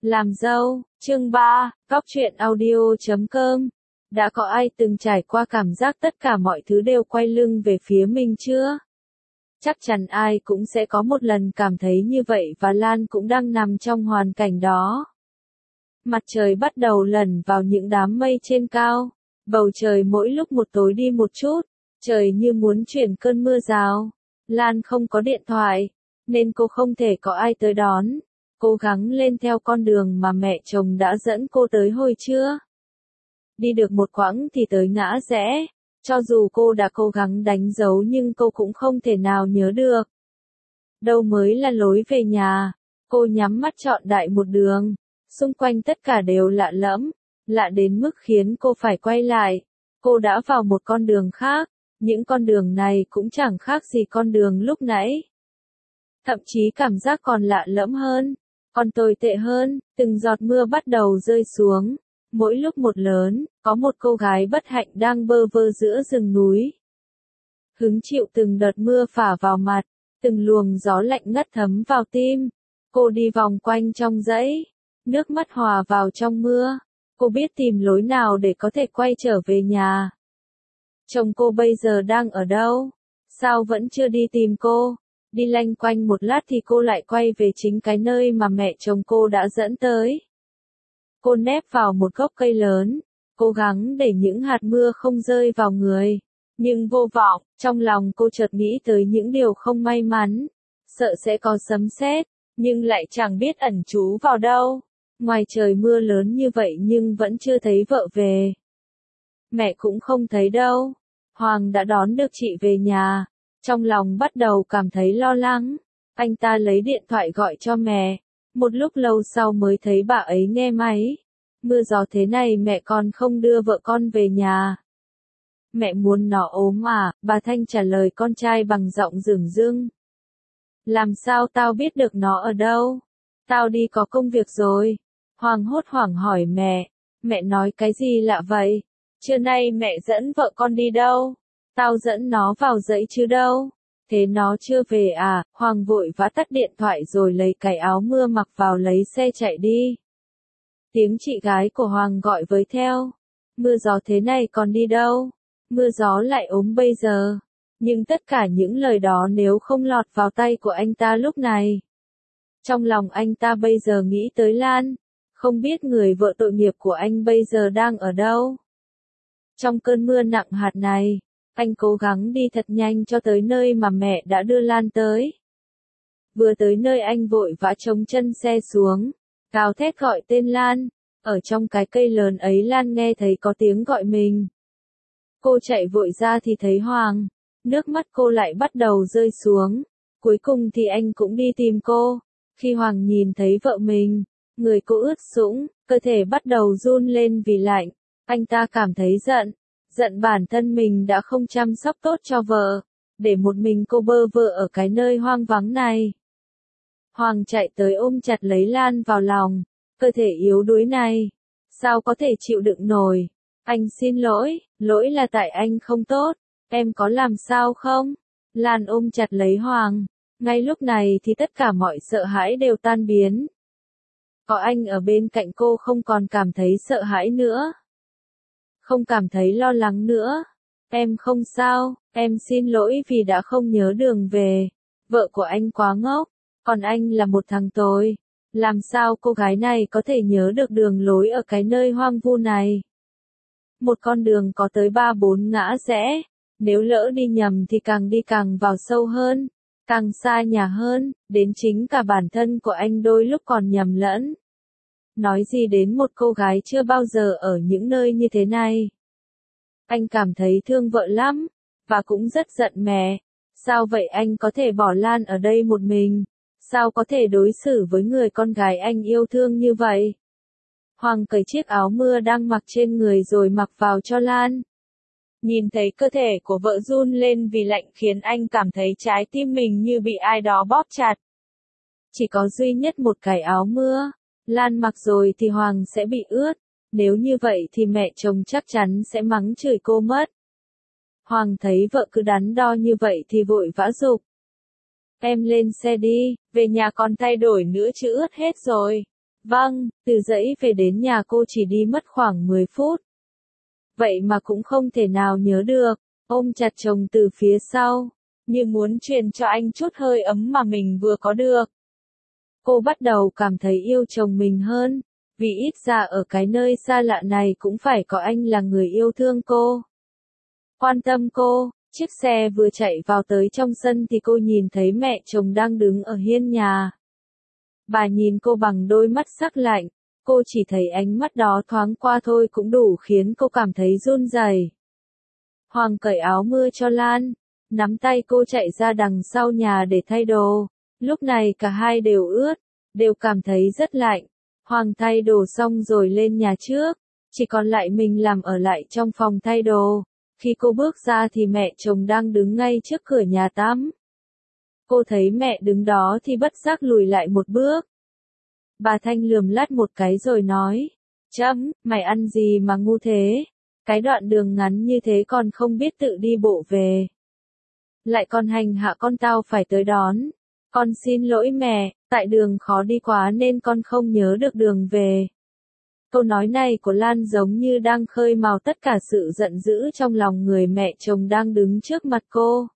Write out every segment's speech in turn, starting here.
Làm dâu, chương 3, Cóc truyện audio.com. Đã có ai từng trải qua cảm giác tất cả mọi thứ đều quay lưng về phía mình chưa? Chắc chắn ai cũng sẽ có một lần cảm thấy như vậy và Lan cũng đang nằm trong hoàn cảnh đó. Mặt trời bắt đầu lẩn vào những đám mây trên cao. Bầu trời mỗi lúc một tối đi một chút. Trời như muốn chuyển cơn mưa rào. Lan không có điện thoại, nên cô không thể có ai tới đón. Cố gắng lên theo con đường mà mẹ chồng đã dẫn cô tới hồi trưa. Đi được một quãng thì tới ngã rẽ. Cho dù cô đã cố gắng đánh dấu nhưng cô cũng không thể nào nhớ được. Đâu mới là lối về nhà. Cô nhắm mắt trọn đại một đường. Xung quanh tất cả đều lạ lẫm. Lạ đến mức khiến cô phải quay lại. Cô đã vào một con đường khác. Những con đường này cũng chẳng khác gì con đường lúc nãy. Thậm chí cảm giác còn lạ lẫm hơn. Còn tồi tệ hơn, từng giọt mưa bắt đầu rơi xuống. Mỗi lúc một lớn, có một cô gái bất hạnh đang bơ vơ giữa rừng núi. Hứng chịu từng đợt mưa phả vào mặt, từng luồng gió lạnh ngắt thấm vào tim. Cô đi vòng quanh trong dãy, nước mắt hòa vào trong mưa. Cô biết tìm lối nào để có thể quay trở về nhà. Chồng cô bây giờ đang ở đâu? Sao vẫn chưa đi tìm cô? Đi lanh quanh một lát thì cô lại quay về chính cái nơi mà mẹ chồng cô đã dẫn tới. Cô nép vào một gốc cây lớn, cố gắng để những hạt mưa không rơi vào người. Nhưng vô vọng, trong lòng cô chợt nghĩ tới những điều không may mắn. Sợ sẽ có sấm sét, nhưng lại chẳng biết ẩn trú vào đâu. Ngoài trời mưa lớn như vậy nhưng vẫn chưa thấy vợ về. Mẹ cũng không thấy đâu. Hoàng đã đón được chị về nhà. Trong lòng bắt đầu cảm thấy lo lắng. Anh ta lấy điện thoại gọi cho mẹ. Một lúc lâu sau mới thấy bà ấy nghe máy. Mưa gió thế này mẹ con không đưa vợ con về nhà. Mẹ muốn nó ốm à? Bà Thanh trả lời con trai bằng giọng dửng dưng. Làm sao tao biết được nó ở đâu? Tao đi có công việc rồi. Hoàng hốt hoảng hỏi mẹ. Mẹ nói cái gì lạ vậy? Trưa nay mẹ dẫn vợ con đi đâu? Tao dẫn nó vào dãy chứ đâu. Thế nó chưa về à? Hoàng vội vã tắt điện thoại rồi lấy cái áo mưa mặc vào lấy xe chạy đi. Tiếng chị gái của Hoàng gọi với theo. Mưa gió thế này còn đi đâu? Mưa gió lại ốm bây giờ. Nhưng tất cả những lời đó nếu không lọt vào tay của anh ta lúc này. Trong lòng anh ta bây giờ nghĩ tới Lan. Không biết người vợ tội nghiệp của anh bây giờ đang ở đâu. Trong cơn mưa nặng hạt này, anh cố gắng đi thật nhanh cho tới nơi mà mẹ đã đưa Lan tới. Vừa tới nơi anh vội vã chống chân xe xuống, gào thét gọi tên Lan. Ở trong cái cây lớn ấy Lan nghe thấy có tiếng gọi mình. Cô chạy vội ra thì thấy Hoàng. Nước mắt cô lại bắt đầu rơi xuống. Cuối cùng thì anh cũng đi tìm cô. Khi Hoàng nhìn thấy vợ mình, người cô ướt sũng, cơ thể bắt đầu run lên vì lạnh. Anh ta cảm thấy giận. Giận bản thân mình đã không chăm sóc tốt cho vợ. Để một mình cô bơ vơ ở cái nơi hoang vắng này. Hoàng chạy tới ôm chặt lấy Lan vào lòng. Cơ thể yếu đuối này. Sao có thể chịu đựng nổi? Anh xin lỗi, lỗi là tại anh không tốt. Em có làm sao không? Lan ôm chặt lấy Hoàng. Ngay lúc này thì tất cả mọi sợ hãi đều tan biến. Có anh ở bên cạnh cô không còn cảm thấy sợ hãi nữa. Không cảm thấy lo lắng nữa. Em không sao, em xin lỗi vì đã không nhớ đường về. Vợ của anh quá ngốc, còn anh là một thằng tồi. Làm sao cô gái này có thể nhớ được đường lối ở cái nơi hoang vu này? Một con đường có tới 3-4 ngã rẽ. Nếu lỡ đi nhầm thì càng đi càng vào sâu hơn, càng xa nhà hơn, đến chính cả bản thân của anh đôi lúc còn nhầm lẫn. Nói gì đến một cô gái chưa bao giờ ở những nơi như thế này. Anh cảm thấy thương vợ lắm, và cũng rất giận mẹ. Sao vậy anh có thể bỏ Lan ở đây một mình? Sao có thể đối xử với người con gái anh yêu thương như vậy? Hoàng cởi chiếc áo mưa đang mặc trên người rồi mặc vào cho Lan. Nhìn thấy cơ thể của vợ run lên vì lạnh khiến anh cảm thấy trái tim mình như bị ai đó bóp chặt. Chỉ có duy nhất một cái áo mưa. Lan mặc rồi thì Hoàng sẽ bị ướt. Nếu như vậy thì mẹ chồng chắc chắn sẽ mắng chửi cô mất. Hoàng thấy vợ cứ đắn đo như vậy thì vội vã giục. Em lên xe đi, về nhà còn thay đổi nữa chứ ướt hết rồi. Vâng, từ dãy về đến nhà cô chỉ đi mất khoảng 10 phút. Vậy mà cũng không thể nào nhớ được, ôm chặt chồng từ phía sau, như muốn truyền cho anh chút hơi ấm mà mình vừa có được. Cô bắt đầu cảm thấy yêu chồng mình hơn, vì ít ra ở cái nơi xa lạ này cũng phải có anh là người yêu thương cô, quan tâm cô. Chiếc xe vừa chạy vào tới trong sân thì cô nhìn thấy mẹ chồng đang đứng ở hiên nhà. Bà nhìn cô bằng đôi mắt sắc lạnh, cô chỉ thấy ánh mắt đó thoáng qua thôi cũng đủ khiến cô cảm thấy run rẩy. Hoàng cởi áo mưa cho Lan, nắm tay cô chạy ra đằng sau nhà để thay đồ. Lúc này cả hai đều ướt, đều cảm thấy rất lạnh. Hoàng thay đồ xong rồi lên nhà trước, chỉ còn lại mình làm ở lại trong phòng thay đồ. Khi cô bước ra thì mẹ chồng đang đứng ngay trước cửa nhà tắm. Cô thấy mẹ đứng đó thì bất giác lùi lại một bước. Bà Thanh lườm lát một cái rồi nói, Trâm, mày ăn gì mà ngu thế? Cái đoạn đường ngắn như thế còn không biết tự đi bộ về. Lại còn hành hạ con tao phải tới đón. Con xin lỗi mẹ, tại đường khó đi quá nên con không nhớ được đường về. Câu nói này của Lan giống như đang khơi mào tất cả sự giận dữ trong lòng người mẹ chồng đang đứng trước mặt cô.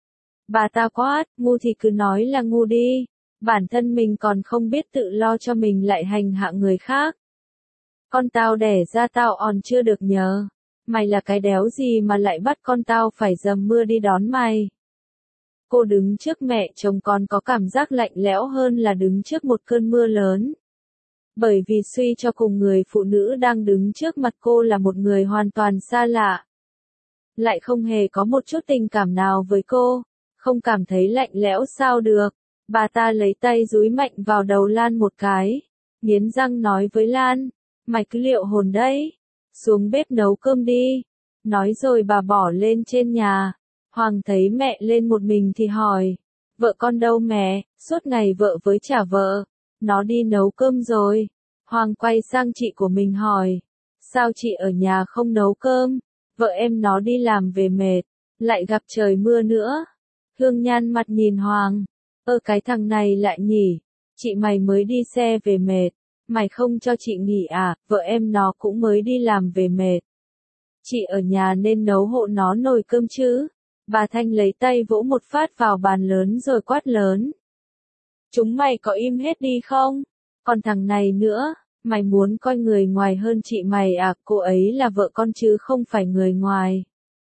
Bà ta quát, ngu thì cứ nói là ngu đi, bản thân mình còn không biết tự lo cho mình lại hành hạ người khác. Con tao đẻ ra tao còn chưa được nhờ, mày là cái đéo gì mà lại bắt con tao phải dầm mưa đi đón mày. Cô đứng trước mẹ chồng còn có cảm giác lạnh lẽo hơn là đứng trước một cơn mưa lớn. Bởi vì suy cho cùng người phụ nữ đang đứng trước mặt cô là một người hoàn toàn xa lạ. Lại không hề có một chút tình cảm nào với cô, không cảm thấy lạnh lẽo sao được. Bà ta lấy tay dúi mạnh vào đầu Lan một cái, nghiến răng nói với Lan, mày cứ liệu hồn đấy, xuống bếp nấu cơm đi. Nói rồi bà bỏ lên trên nhà. Hoàng thấy mẹ lên một mình thì hỏi, vợ con đâu mẹ, suốt ngày vợ với chả vợ, nó đi nấu cơm rồi. Hoàng quay sang chị của mình hỏi, sao chị ở nhà không nấu cơm, vợ em nó đi làm về mệt, lại gặp trời mưa nữa. Hương nhăn mặt nhìn Hoàng, cái thằng này lại nhỉ, chị mày mới đi xe về mệt, mày không cho chị nghỉ à, vợ em nó cũng mới đi làm về mệt. Chị ở nhà nên nấu hộ nó nồi cơm chứ. Bà Thanh lấy tay vỗ một phát vào bàn lớn rồi quát lớn. Chúng mày có im hết đi không? Còn thằng này nữa, mày muốn coi người ngoài hơn chị mày à, cô ấy là vợ con chứ không phải người ngoài.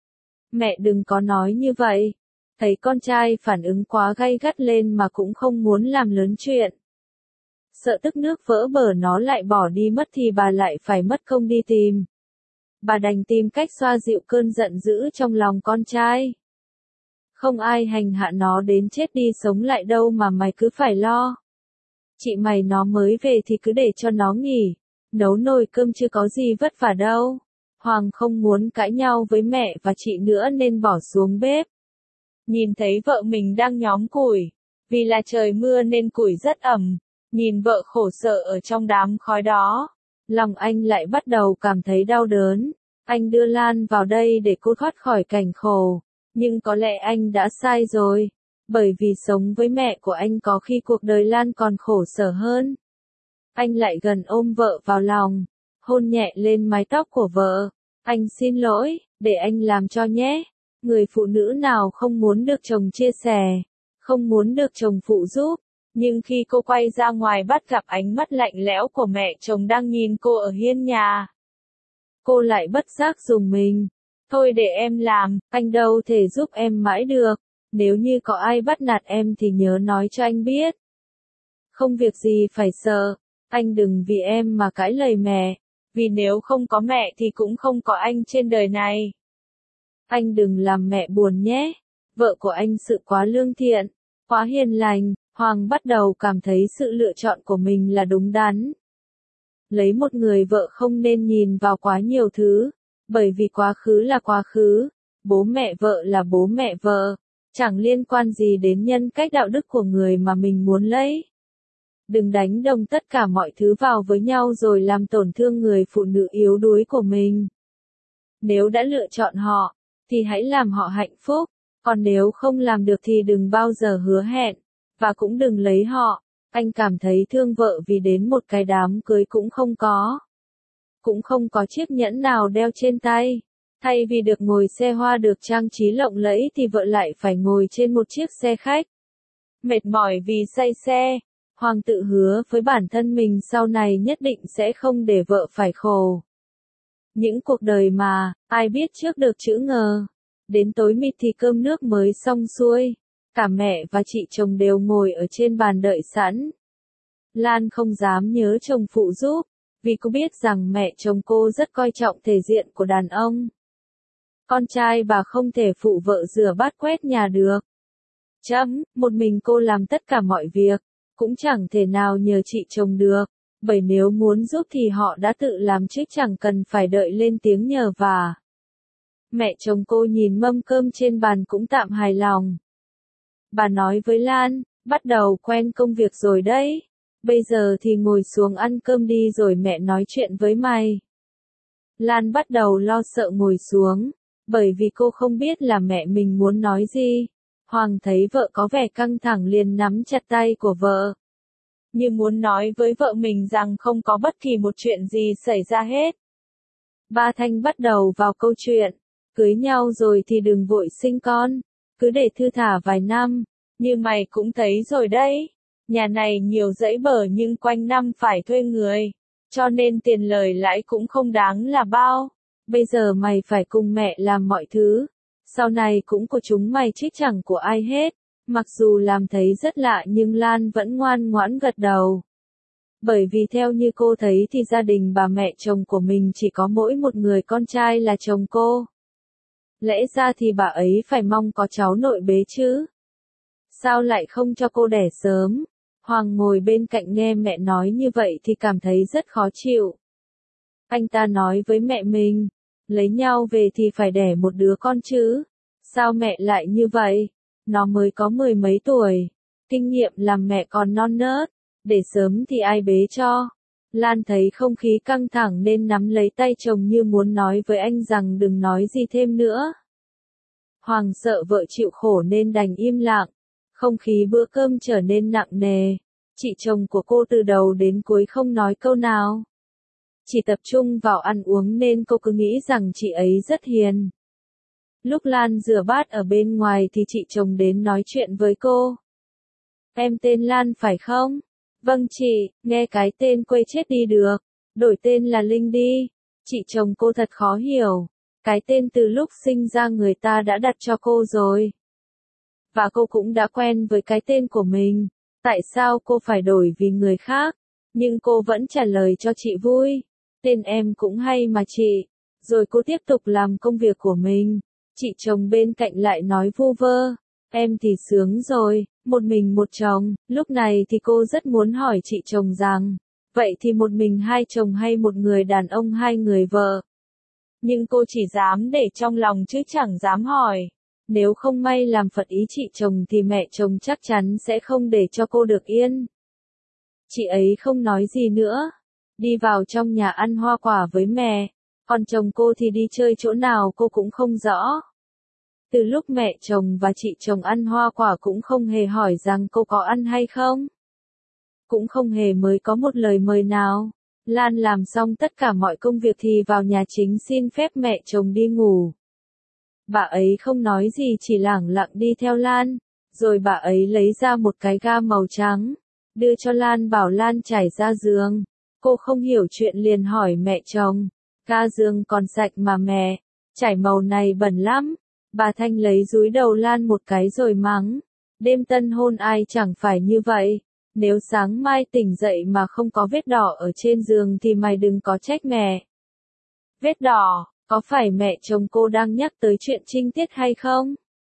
Mẹ đừng có nói như vậy. Thấy con trai phản ứng quá gay gắt lên mà cũng không muốn làm lớn chuyện. Sợ tức nước vỡ bờ nó lại bỏ đi mất thì bà lại phải mất công đi tìm. Bà đành tìm cách xoa dịu cơn giận dữ trong lòng con trai. Không ai hành hạ nó đến chết đi sống lại đâu mà mày cứ phải lo. Chị mày nó mới về thì cứ để cho nó nghỉ. Nấu nồi cơm chưa có gì vất vả đâu. Hoàng không muốn cãi nhau với mẹ và chị nữa nên bỏ xuống bếp. Nhìn thấy vợ mình đang nhóm củi. Vì là trời mưa nên củi rất ẩm. Nhìn vợ khổ sở ở trong đám khói đó. Lòng anh lại bắt đầu cảm thấy đau đớn. Anh đưa Lan vào đây để cô thoát khỏi cảnh khổ. Nhưng có lẽ anh đã sai rồi. Bởi vì sống với mẹ của anh có khi cuộc đời Lan còn khổ sở hơn. Anh lại gần ôm vợ vào lòng. Hôn nhẹ lên mái tóc của vợ. Anh xin lỗi, để anh làm cho nhé. Người phụ nữ nào không muốn được chồng chia sẻ. Không muốn được chồng phụ giúp. Nhưng khi cô quay ra ngoài bắt gặp ánh mắt lạnh lẽo của mẹ chồng đang nhìn cô ở hiên nhà. Cô lại bất giác dùng mình. Thôi để em làm, anh đâu thể giúp em mãi được. Nếu như có ai bắt nạt em thì nhớ nói cho anh biết. Không việc gì phải sợ, anh đừng vì em mà cãi lời mẹ. Vì nếu không có mẹ thì cũng không có anh trên đời này. Anh đừng làm mẹ buồn nhé. Vợ của anh sự quá lương thiện, quá hiền lành. Hoàng bắt đầu cảm thấy sự lựa chọn của mình là đúng đắn. Lấy một người vợ không nên nhìn vào quá nhiều thứ. Bởi vì quá khứ là quá khứ. Bố mẹ vợ là bố mẹ vợ. Chẳng liên quan gì đến nhân cách đạo đức của người mà mình muốn lấy. Đừng đánh đồng tất cả mọi thứ vào với nhau rồi làm tổn thương người phụ nữ yếu đuối của mình. Nếu đã lựa chọn họ, thì hãy làm họ hạnh phúc. Còn nếu không làm được thì đừng bao giờ hứa hẹn. Và cũng đừng lấy họ. Anh cảm thấy thương vợ vì đến một cái đám cưới cũng không có. Cũng không có chiếc nhẫn nào đeo trên tay. Thay vì được ngồi xe hoa được trang trí lộng lẫy thì vợ lại phải ngồi trên một chiếc xe khách. Mệt mỏi vì say xe, Hoàng tự hứa với bản thân mình sau này nhất định sẽ không để vợ phải khổ. Những cuộc đời mà, ai biết trước được chữ ngờ. Đến tối mịt thì cơm nước mới xong xuôi. Cả mẹ và chị chồng đều ngồi ở trên bàn đợi sẵn. Lan không dám nhớ chồng phụ giúp, vì cô biết rằng mẹ chồng cô rất coi trọng thể diện của đàn ông. Con trai bà không thể phụ vợ rửa bát quét nhà được. Một mình cô làm tất cả mọi việc, cũng chẳng thể nào nhờ chị chồng được, bởi nếu muốn giúp thì họ đã tự làm chứ chẳng cần phải đợi lên tiếng nhờ vả. Mẹ chồng cô nhìn mâm cơm trên bàn cũng tạm hài lòng. Bà nói với Lan, bắt đầu quen công việc rồi đấy. Bây giờ thì ngồi xuống ăn cơm đi rồi mẹ nói chuyện với mày. Lan bắt đầu lo sợ ngồi xuống, bởi vì cô không biết là mẹ mình muốn nói gì. Hoàng thấy vợ có vẻ căng thẳng liền nắm chặt tay của vợ. Như muốn nói với vợ mình rằng không có bất kỳ một chuyện gì xảy ra hết. Ba Thanh bắt đầu vào câu chuyện. Cưới nhau rồi thì đừng vội sinh con. Cứ để thư thả vài năm. Như mày cũng thấy rồi đấy. Nhà này nhiều dãy bở nhưng quanh năm phải thuê người. Cho nên tiền lời lãi cũng không đáng là bao. Bây giờ mày phải cùng mẹ làm mọi thứ. Sau này cũng của chúng mày chứ chẳng của ai hết. Mặc dù làm thấy rất lạ nhưng Lan vẫn ngoan ngoãn gật đầu. Bởi vì theo như cô thấy thì gia đình bà mẹ chồng của mình chỉ có mỗi một người con trai là chồng cô. Lẽ ra thì bà ấy phải mong có cháu nội bế chứ. Sao lại không cho cô đẻ sớm? Hoàng ngồi bên cạnh nghe mẹ nói như vậy thì cảm thấy rất khó chịu. Anh ta nói với mẹ mình, lấy nhau về thì phải đẻ một đứa con chứ. Sao mẹ lại như vậy? Nó mới có 10 mấy tuổi. Kinh nghiệm làm mẹ còn non nớt. Để sớm thì ai bế cho? Lan thấy không khí căng thẳng nên nắm lấy tay chồng như muốn nói với anh rằng đừng nói gì thêm nữa. Hoàng sợ vợ chịu khổ nên đành im lặng. Không khí bữa cơm trở nên nặng nề. Chị chồng của cô từ đầu đến cuối không nói câu nào. Chỉ tập trung vào ăn uống nên cô cứ nghĩ rằng chị ấy rất hiền. Lúc Lan rửa bát ở bên ngoài thì chị chồng đến nói chuyện với cô. Em tên Lan phải không? Vâng chị, nghe cái tên quê chết đi được. Đổi tên là Linh đi. Chị chồng cô thật khó hiểu. Cái tên từ lúc sinh ra người ta đã đặt cho cô rồi. Và cô cũng đã quen với cái tên của mình. Tại sao cô phải đổi vì người khác? Nhưng cô vẫn trả lời cho chị vui. Tên em cũng hay mà chị. Rồi cô tiếp tục làm công việc của mình. Chị chồng bên cạnh lại nói vu vơ. Em thì sướng rồi, một mình một chồng. Lúc này thì cô rất muốn hỏi chị chồng rằng, vậy thì một mình hai chồng hay một người đàn ông hai người vợ? Nhưng cô chỉ dám để trong lòng chứ chẳng dám hỏi. Nếu không may làm phật ý chị chồng thì mẹ chồng chắc chắn sẽ không để cho cô được yên. Chị ấy không nói gì nữa. Đi vào trong nhà ăn hoa quả với mẹ. Còn chồng cô thì đi chơi chỗ nào cô cũng không rõ. Từ lúc mẹ chồng và chị chồng ăn hoa quả cũng không hề hỏi rằng cô có ăn hay không. Cũng không hề mới có một lời mời nào. Lan làm xong tất cả mọi công việc thì vào nhà chính xin phép mẹ chồng đi ngủ. Bà ấy không nói gì chỉ lẳng lặng đi theo Lan. Rồi bà ấy lấy ra một cái ga màu trắng. Đưa cho Lan bảo Lan trải ra giường. Cô không hiểu chuyện liền hỏi mẹ chồng. Ga giường còn sạch mà mẹ. Trải màu này bẩn lắm. Bà Thanh lấy dúi đầu Lan một cái rồi mắng. Đêm tân hôn ai chẳng phải như vậy. Nếu sáng mai tỉnh dậy mà không có vết đỏ ở trên giường thì mày đừng có trách mẹ. Vết đỏ, có phải mẹ chồng cô đang nhắc tới chuyện trinh tiết hay không?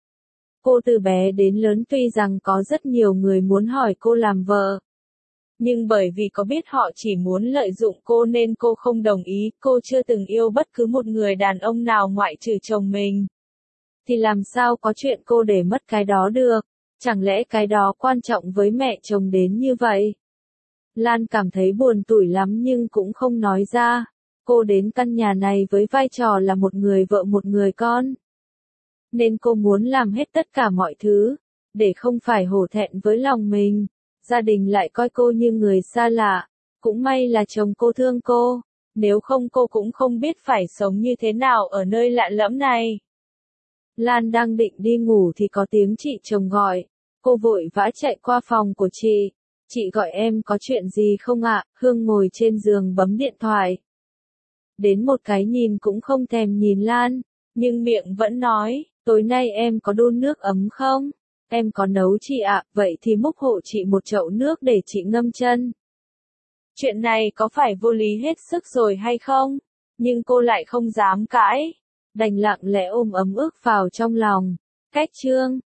Cô từ bé đến lớn tuy rằng có rất nhiều người muốn hỏi cô làm vợ. Nhưng bởi vì có biết họ chỉ muốn lợi dụng cô nên cô không đồng ý, cô chưa từng yêu bất cứ một người đàn ông nào ngoại trừ chồng mình. Thì làm sao có chuyện cô để mất cái đó được, chẳng lẽ cái đó quan trọng với mẹ chồng đến như vậy? Lan cảm thấy buồn tủi lắm nhưng cũng không nói ra. Cô đến căn nhà này với vai trò là một người vợ một người con. Nên cô muốn làm hết tất cả mọi thứ, để không phải hổ thẹn với lòng mình. Gia đình lại coi cô như người xa lạ. Cũng may là chồng cô thương cô. Nếu không cô cũng không biết phải sống như thế nào ở nơi lạ lẫm này. Lan đang định đi ngủ thì có tiếng chị chồng gọi. Cô vội vã chạy qua phòng của chị. Chị gọi em có chuyện gì không ạ? Hương ngồi trên giường bấm điện thoại. Đến một cái nhìn cũng không thèm nhìn Lan, nhưng miệng vẫn nói, tối nay em có đun nước ấm không? Em có nấu chị ạ, vậy thì múc hộ chị một chậu nước để chị ngâm chân. Chuyện này có phải vô lý hết sức rồi hay không? Nhưng cô lại không dám cãi, đành lặng lẽ ôm ấm ức vào trong lòng. Cách chương